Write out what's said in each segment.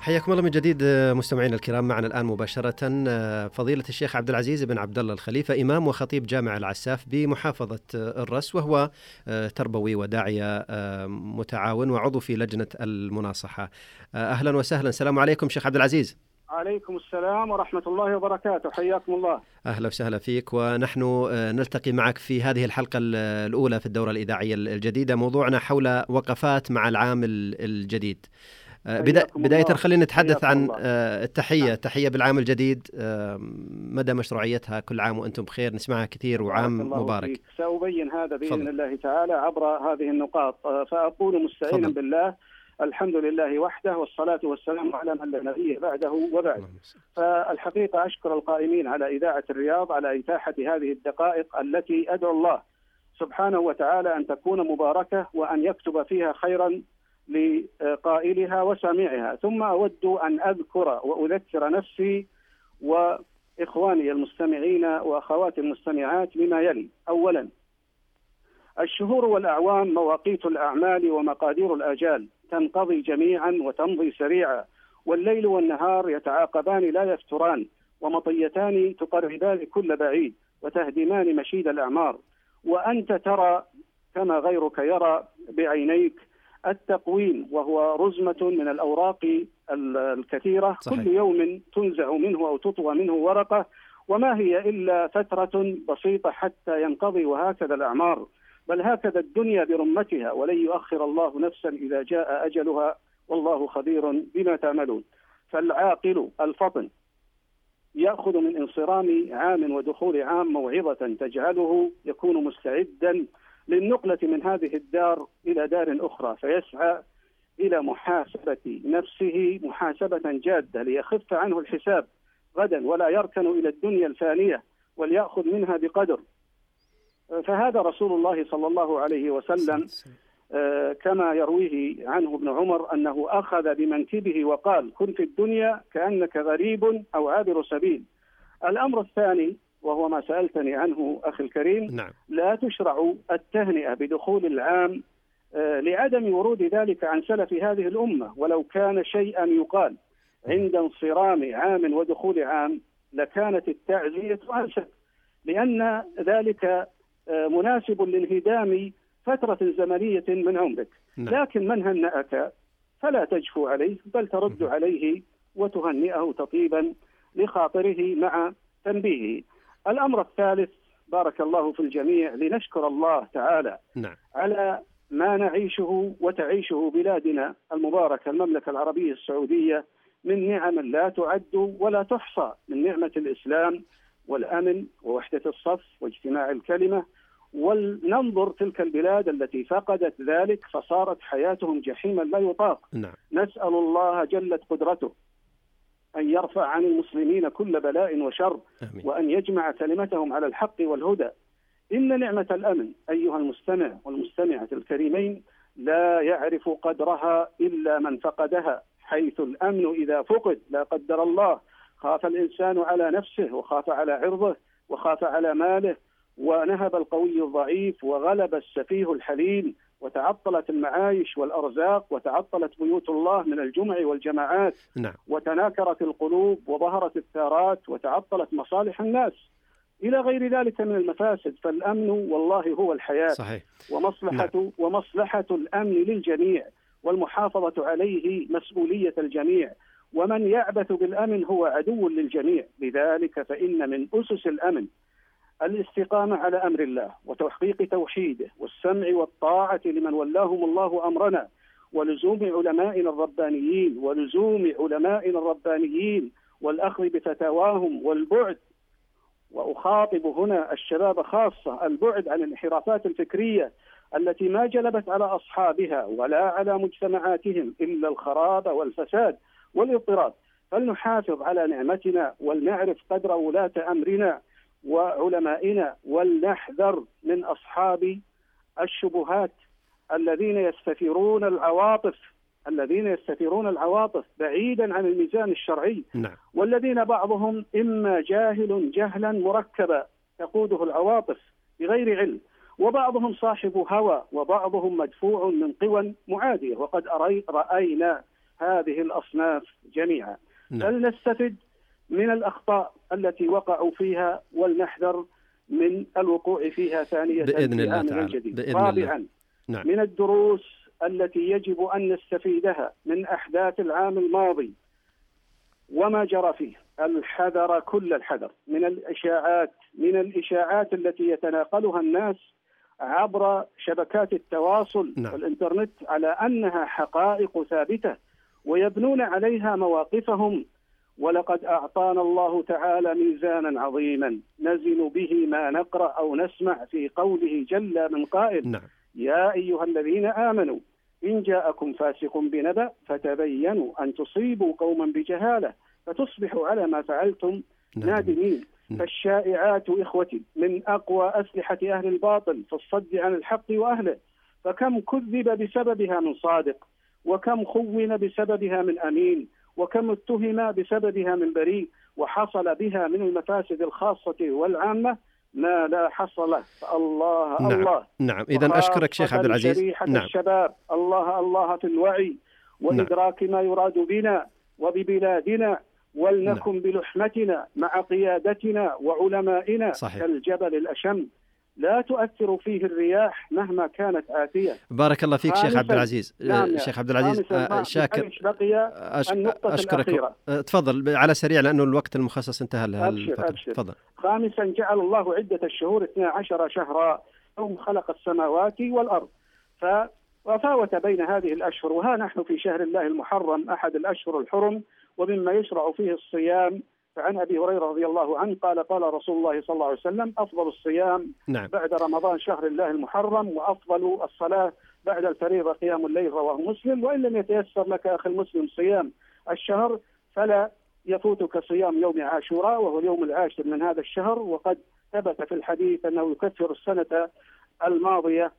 حياكم الله من جديد مستمعينا الكرام. معنا الآن مباشرة فضيلة الشيخ عبد العزيز بن عبد الله الخليفة، إمام وخطيب جامع العساف بمحافظة الرس، وهو تربوي وداعية متعاون وعضو في لجنة المناصحة. أهلا وسهلا. السلام عليكم شيخ عبد العزيز. عليكم السلام ورحمة الله وبركاته، حياكم الله. أهلا وسهلا فيك، ونحن نلتقي معك في هذه الحلقة الأولى في الدورة الإذاعية الجديدة. موضوعنا حول وقفات مع العام الجديد. بداية خلينا نتحدث عن التحية بالعام الجديد، مدى مشروعيتها. كل عام وأنتم بخير، نسمعها كثير وعام مبارك. سأبين هذا بإذن الله تعالى عبر هذه النقاط. فأقول مستعينا بالله، الحمد لله وحده، والصلاة والسلام على من لا نبي بعده وبعد. فالحقيقة أشكر القائمين على إذاعة الرياض على إتاحة هذه الدقائق التي أدعو الله سبحانه وتعالى أن تكون مباركة، وأن يكتب فيها خيرا لقائلها وسامعها. ثم أود أن أذكر وأذكر نفسي وإخواني المستمعين وأخواتي المستمعات بما يلي. أولا، الشهور والأعوام مواقيت الأعمال ومقادير الآجال، تنقضي جميعا وتمضي سريعا، والليل والنهار يتعاقبان لا يفتران، ومطيتان تقربان كل بعيد، وتهدمان مشيد الأعمار. وأنت ترى كما غيرك يرى بعينيك التقويم، وهو رزمة من الأوراق الكثيرة. صحيح. كل يوم تنزع منه أو تطوى منه ورقة، وما هي إلا فترة بسيطة حتى ينقضي، وهكذا الأعمار. بل هكذا الدنيا برمتها، ولن يؤخر الله نفسا إذا جاء أجلها، والله خبير بما تعملون. فالعاقل الفطن يأخذ من انصرام عام ودخول عام موعظة تجعله يكون مستعدا للنقلة من هذه الدار إلى دار أخرى، فيسعى إلى محاسبة نفسه محاسبة جادة ليخف عنه الحساب غدا، ولا يركن إلى الدنيا الفانية وليأخذ منها بقدر. فهذا رسول الله صلى الله عليه وسلم كما يرويه عنه ابن عمر أنه أخذ بمنكبه وقال: كن في الدنيا كأنك غريب أو عابر سبيل. الأمر الثاني وهو ما سألتني عنه أخي الكريم. نعم. لا تشرع التهنئة بدخول العام لعدم ورود ذلك عن سلف هذه الأمة، ولو كان شيئا يقال عند انصرام عام ودخول عام لكانت التعزية أنسب، لأن ذلك مناسب لانهدام فترة زمنية من عمرك. لكن من هنأك فلا تجفو عليه، بل ترد عليه وتهنئه تطيبا لخاطره مع تنبيهه. الأمر الثالث، بارك الله في الجميع، لنشكر الله تعالى على ما نعيشه وتعيشه بلادنا المباركة المملكة العربية السعودية من نعم لا تعد ولا تحصى، من نعمة الإسلام والأمن ووحدة الصف واجتماع الكلمة. ولننظر تلك البلاد التي فقدت ذلك فصارت حياتهم جحيما لا يطاق. نسأل الله جلت قدرته أن يرفع عن المسلمين كل بلاء وشر، وأن يجمع كلمتهم على الحق والهدى. إن نعمة الأمن أيها المستمع والمستمعة الكريمين لا يعرف قدرها إلا من فقدها، حيث الأمن إذا فقد لا قدر الله خاف الإنسان على نفسه، وخاف على عرضه، وخاف على ماله، ونهب القوي الضعيف، وغلب السفيه الحليم، وتعطلت المعايش والأرزاق، وتعطلت بيوت الله من الجمع والجماعات. وتناكرت القلوب، وظهرت الثارات، وتعطلت مصالح الناس، إلى غير ذلك من المفاسد. فالأمن والله هو الحياة. صحيح. ومصلحة الأمن للجميع، والمحافظة عليه مسؤولية الجميع، ومن يعبث بالأمن هو عدو للجميع. لذلك فإن من أسس الأمن الاستقامة على أمر الله، وتحقيق توحيده، والسمع والطاعة لمن ولاهم الله أمرنا، ولزوم علمائنا الربانيين والأخذ بفتاواهم، والبعد، وأخاطب هنا الشباب خاصة، البعد عن الانحرافات الفكرية التي ما جلبت على أصحابها ولا على مجتمعاتهم إلا الخراب والفساد والاضطراب. فلنحافظ على نعمتنا، ولنعرف قدر ولاة أمرنا وعلمائنا، ولنحذر من أصحاب الشبهات الذين يستثيرون العواطف بعيدا عن الميزان الشرعي. والذين بعضهم إما جاهل جهلا مركبا تقوده العواطف بغير علم، وبعضهم صاحب هوى، وبعضهم مدفوع من قوى معادية. وقد رأينا هذه الأصناف جميعا. فلنستفد من الأخطاء التي وقعوا فيها ولنحذر من الوقوع فيها ثانية بإذن الله تعالى. الجديد. رابعا، من الدروس التي يجب أن نستفيدها من أحداث العام الماضي وما جرى فيه الحذر، كل الحذر من الإشاعات التي يتناقلها الناس عبر شبكات التواصل والإنترنت على أنها حقائق ثابتة ويبنون عليها مواقفهم. ولقد أعطانا الله تعالى ميزانا عظيما نزن به ما نقرأ أو نسمع في قوله جل من قائل: يا أيها الذين آمنوا إن جاءكم فاسق بنبأ فتبينوا أن تصيبوا قوما بجهالة فتصبحوا على ما فعلتم نادمين. فالشائعات إخوتي من أقوى أسلحة أهل الباطل في الصد عن الحق وأهله، فكم كذب بسببها من صادق، وكم خون بسببها من أمين، وكم اتهم بسببها من بريء، وحصل بها من المفاسد الخاصة والعامة ما لا حصل. الله الله. نعم. إذن أشكرك شيخ عبد العزيز. الشباب الله في الوعي وإدراك ما يراد بنا وببلادنا، ولنكن بلحمتنا مع قيادتنا وعلمائنا كالجبل الأشم لا تؤثر فيه الرياح مهما كانت آتية. بارك الله فيك شيخ عبد العزيز. شيخ عبد العزيز شاكر. أشكرك. تفضل على سريع لأنه الوقت المخصص انتهى لها الفترة. تفضل. خامسا، جعل الله عدة الشهور 12 شهرا يوم خلق السماوات والأرض، وفاوت بين هذه الأشهر، وها نحن في شهر الله المحرم أحد الأشهر الحرم ومما يشرع فيه الصيام. فعن أبي هريرة رضي الله عنه قال رسول الله صلى الله عليه وسلم: أفضل الصيام بعد رمضان شهر الله المحرم، وأفضل الصلاة بعد الفريضة قيام الليل. رواه مسلم. وإن لم يتيسر لك أخي المسلم صيام الشهر فلا يفوتك صيام يوم عاشوراء وهو اليوم العاشر من هذا الشهر، وقد ثبت في الحديث أنه يكفر السنة الماضية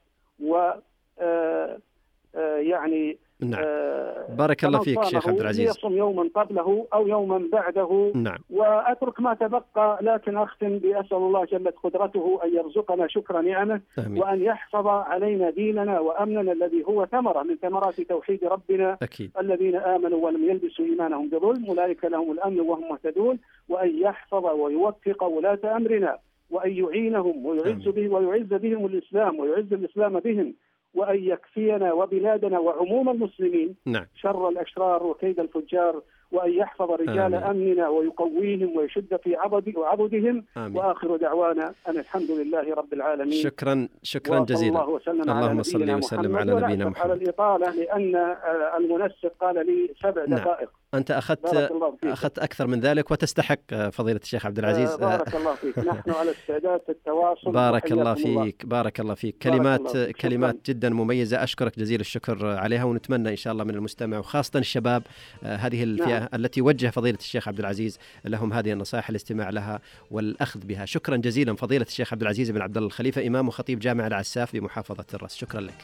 بارك الله فيك شيخ عبد العزيز. يصوم يوما قبله أو يوما بعده. وأترك ما تبقى، لكن أختم بأسأل الله جلت قدرته أن يرزقنا شكر نعمه وأن يحفظ علينا ديننا وأمننا الذي هو ثمرة من ثمرات توحيد ربنا. الذين آمنوا ولم يلبسوا إيمانهم بظلم أولئك لهم الأمن وهم مهتدون. وأن يحفظ ويوفق ولاة أمرنا وأن يعينهم ويعز بهم الإسلام ويعز الإسلام بهم، وأن يكفينا وبلادنا وعموم المسلمين شر الأشرار وكيد الفجار، وأن يحفظ رجال أمننا ويقويهم ويشد في عضدهم. وآخر دعوانا أن الحمد لله رب العالمين. شكرا جزيلا. اللهم صل وسلم على نبينا محمد. على الإطالة لأن المنسق قال لي 7 دقائق. أنت أخذت أكثر من ذلك وتستحق فضيلة الشيخ عبد العزيز. بارك الله فيك. نحن على استعداد التواصل. بارك الله فيك. كلمات جدا مميزة، أشكرك جزيل الشكر عليها، ونتمنى إن شاء الله من المستمع وخاصة الشباب هذه الفئة التي وجه فضيلة الشيخ عبد العزيز لهم هذه النصائح الاستماع لها والأخذ بها. شكرا جزيلا فضيلة الشيخ عبد العزيز بن عبد الله الخليفة، إمام وخطيب جامع العساف بمحافظة الرأس. شكرا لك.